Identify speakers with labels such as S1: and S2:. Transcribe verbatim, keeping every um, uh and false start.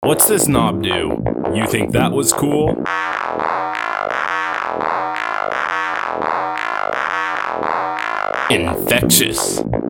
S1: What's this knob do? You think that was cool? Infectious.